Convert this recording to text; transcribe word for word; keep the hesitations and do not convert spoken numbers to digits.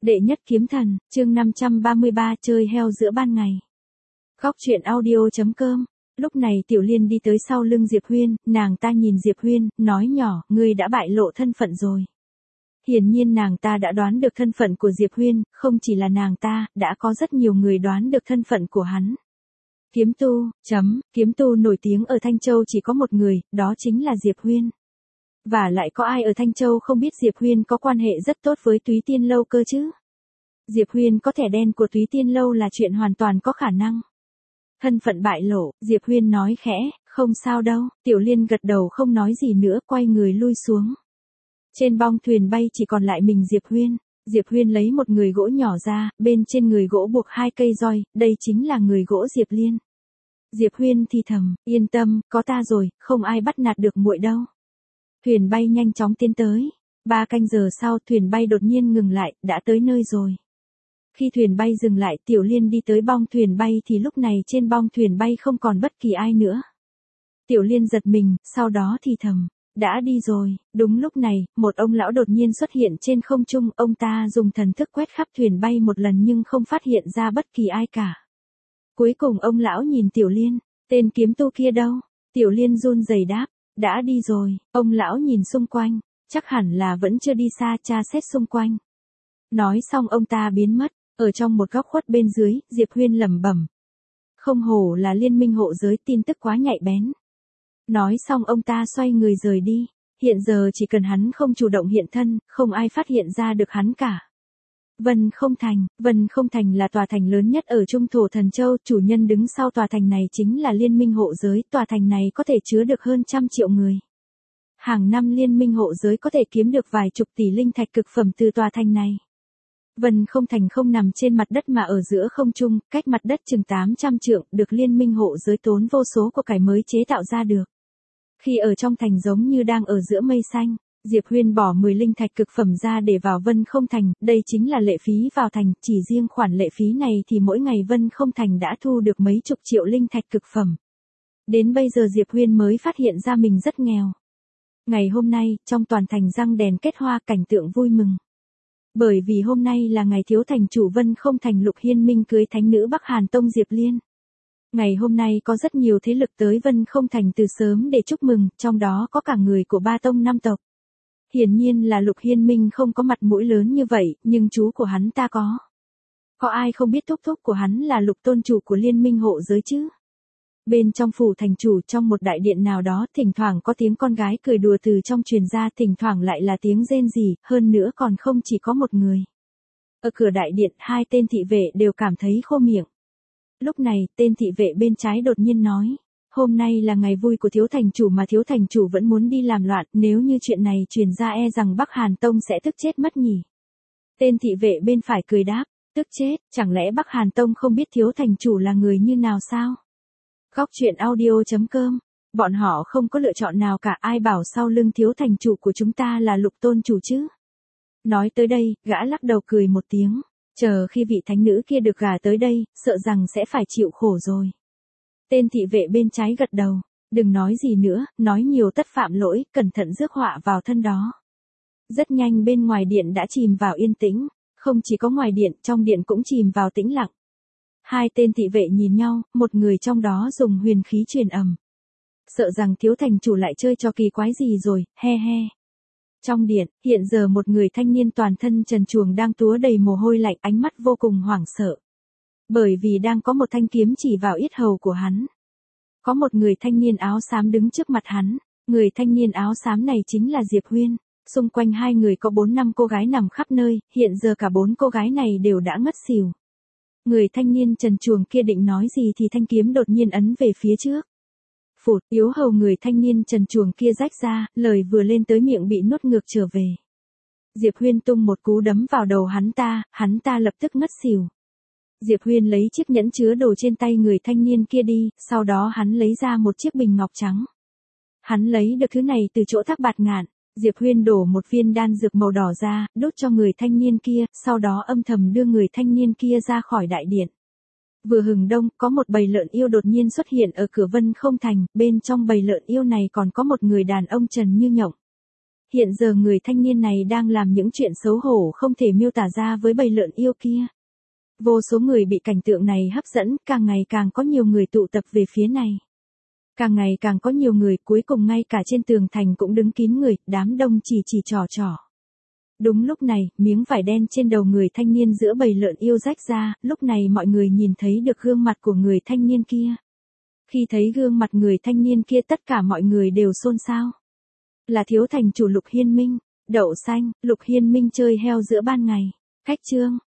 Đệ nhất kiếm thần, chương năm trăm ba mươi ba chơi heo giữa ban ngày. Góc truyện audio.com. Lúc này Tiểu Liên đi tới sau lưng Diệp Huyên, nàng ta nhìn Diệp Huyên, nói nhỏ, ngươi đã bại lộ thân phận rồi. Hiển nhiên nàng ta đã đoán được thân phận của Diệp Huyên, không chỉ là nàng ta, đã có rất nhiều người đoán được thân phận của hắn. Kiếm tu, chấm, kiếm tu nổi tiếng ở Thanh Châu chỉ có một người, đó chính là Diệp Huyên. Và lại có ai ở Thanh Châu không biết Diệp Huyên có quan hệ rất tốt với Túy Tiên Lâu cơ chứ? Diệp Huyên có thẻ đen của Túy Tiên Lâu là chuyện hoàn toàn có khả năng. Thân phận bại lộ, Diệp Huyên nói khẽ, không sao đâu, Tiểu Liên gật đầu không nói gì nữa, quay người lui xuống. Trên bong thuyền bay chỉ còn lại mình Diệp Huyên. Diệp Huyên lấy một người gỗ nhỏ ra, bên trên người gỗ buộc hai cây roi, đây chính là người gỗ Diệp Liên. Diệp Huyên thì thầm, yên tâm, có ta rồi, không ai bắt nạt được muội đâu. Thuyền bay nhanh chóng tiến tới. Ba canh giờ sau thuyền bay đột nhiên ngừng lại, đã tới nơi rồi. Khi thuyền bay dừng lại, Tiểu Liên đi tới bong thuyền bay thì lúc này trên bong thuyền bay không còn bất kỳ ai nữa. Tiểu Liên giật mình, sau đó thì thầm, đã đi rồi. Đúng lúc này, một ông lão đột nhiên xuất hiện trên không trung, ông ta dùng thần thức quét khắp thuyền bay một lần nhưng không phát hiện ra bất kỳ ai cả. Cuối cùng ông lão nhìn Tiểu Liên, tên kiếm tu kia đâu? Tiểu Liên run rẩy đáp, đã đi rồi. Ông lão nhìn xung quanh, chắc hẳn là vẫn chưa đi xa, tra xét xung quanh. Nói xong ông ta biến mất, ở trong một góc khuất bên dưới, Diệp Huyên lẩm bẩm. Không hổ là liên minh hộ giới, tin tức quá nhạy bén. Nói xong ông ta xoay người rời đi, hiện giờ chỉ cần hắn không chủ động hiện thân, không ai phát hiện ra được hắn cả. Vân Không Thành, Vân Không Thành là tòa thành lớn nhất ở Trung Thổ Thần Châu, chủ nhân đứng sau tòa thành này chính là liên minh hộ giới, tòa thành này có thể chứa được hơn trăm triệu người. Hàng năm liên minh hộ giới có thể kiếm được vài chục tỷ linh thạch cực phẩm từ tòa thành này. Vân Không Thành không nằm trên mặt đất mà ở giữa không trung, cách mặt đất chừng tám trăm trượng, được liên minh hộ giới tốn vô số của cải mới chế tạo ra được. Khi ở trong thành giống như đang ở giữa mây xanh. Diệp Huyên bỏ mười linh thạch cực phẩm ra để vào Vân Không Thành, đây chính là lệ phí vào thành, chỉ riêng khoản lệ phí này thì mỗi ngày Vân Không Thành đã thu được mấy chục triệu linh thạch cực phẩm. Đến bây giờ Diệp Huyên mới phát hiện ra mình rất nghèo. Ngày hôm nay, trong toàn thành răng đèn kết hoa, cảnh tượng vui mừng. Bởi vì hôm nay là ngày thiếu thành chủ Vân Không Thành Lục Hiên Minh cưới thánh nữ Bắc Hàn Tông Diệp Liên. Ngày hôm nay có rất nhiều thế lực tới Vân Không Thành từ sớm để chúc mừng, trong đó có cả người của ba tông năm tộc. Hiển nhiên là Lục Hiên Minh không có mặt mũi lớn như vậy, nhưng chú của hắn ta có. Có ai không biết thúc thúc của hắn là Lục tôn chủ của liên minh hộ giới chứ? Bên trong phủ thành chủ, trong một đại điện nào đó, thỉnh thoảng có tiếng con gái cười đùa từ trong truyền ra, thỉnh thoảng lại là tiếng rên rỉ, hơn nữa còn không chỉ có một người. Ở cửa đại điện, hai tên thị vệ đều cảm thấy khô miệng. Lúc này, tên thị vệ bên trái đột nhiên nói. Hôm nay là ngày vui của thiếu thành chủ mà thiếu thành chủ vẫn muốn đi làm loạn, nếu như chuyện này truyền ra e rằng Bắc Hàn Tông sẽ tức chết mất nhỉ. Tên thị vệ bên phải cười đáp, tức chết, chẳng lẽ Bắc Hàn Tông không biết thiếu thành chủ là người như nào sao? Góc truyện audio.com, bọn họ không có lựa chọn nào cả, ai bảo sau lưng thiếu thành chủ của chúng ta là Lục tôn chủ chứ? Nói tới đây, gã lắc đầu cười một tiếng, chờ khi vị thánh nữ kia được gả tới đây, sợ rằng sẽ phải chịu khổ rồi. Tên thị vệ bên trái gật đầu, đừng nói gì nữa, nói nhiều tất phạm lỗi, cẩn thận rước họa vào thân đó. Rất nhanh bên ngoài điện đã chìm vào yên tĩnh, không chỉ có ngoài điện, trong điện cũng chìm vào tĩnh lặng. Hai tên thị vệ nhìn nhau, một người trong đó dùng huyền khí truyền ầm. Sợ rằng thiếu thành chủ lại chơi trò kỳ quái gì rồi, he he. Trong điện, hiện giờ một người thanh niên toàn thân trần truồng đang túa đầy mồ hôi lạnh, ánh mắt vô cùng hoảng sợ. Bởi vì đang có một thanh kiếm chỉ vào yết hầu của hắn. Có một người thanh niên áo xám đứng trước mặt hắn, người thanh niên áo xám này chính là Diệp Huyên. Xung quanh hai người có bốn năm cô gái nằm khắp nơi, hiện giờ cả bốn cô gái này đều đã ngất xỉu. Người thanh niên trần truồng kia định nói gì thì thanh kiếm đột nhiên ấn về phía trước. Phụt, yếu hầu người thanh niên trần truồng kia rách ra, lời vừa lên tới miệng bị nuốt ngược trở về. Diệp Huyên tung một cú đấm vào đầu hắn ta, hắn ta lập tức ngất xỉu. Diệp Huyên lấy chiếc nhẫn chứa đồ trên tay người thanh niên kia đi, sau đó hắn lấy ra một chiếc bình ngọc trắng. Hắn lấy được thứ này từ chỗ Thác Bạt Ngạn, Diệp Huyên đổ một viên đan dược màu đỏ ra, đốt cho người thanh niên kia, sau đó âm thầm đưa người thanh niên kia ra khỏi đại điện. Vừa hừng đông, có một bầy lợn yêu đột nhiên xuất hiện ở cửa Vân Không Thành, bên trong bầy lợn yêu này còn có một người đàn ông trần như nhộng. Hiện giờ người thanh niên này đang làm những chuyện xấu hổ không thể miêu tả ra với bầy lợn yêu kia. Vô số người bị cảnh tượng này hấp dẫn, càng ngày càng có nhiều người tụ tập về phía này. Càng ngày càng có nhiều người, cuối cùng ngay cả trên tường thành cũng đứng kín người, đám đông chỉ chỉ trò trò. Đúng lúc này, miếng vải đen trên đầu người thanh niên giữa bầy lợn yêu rách ra, lúc này mọi người nhìn thấy được gương mặt của người thanh niên kia. Khi thấy gương mặt người thanh niên kia tất cả mọi người đều xôn xao. Là thiếu thành chủ Lục Hiên Minh, đậu xanh, Lục Hiên Minh chơi heo giữa ban ngày. Khách chương.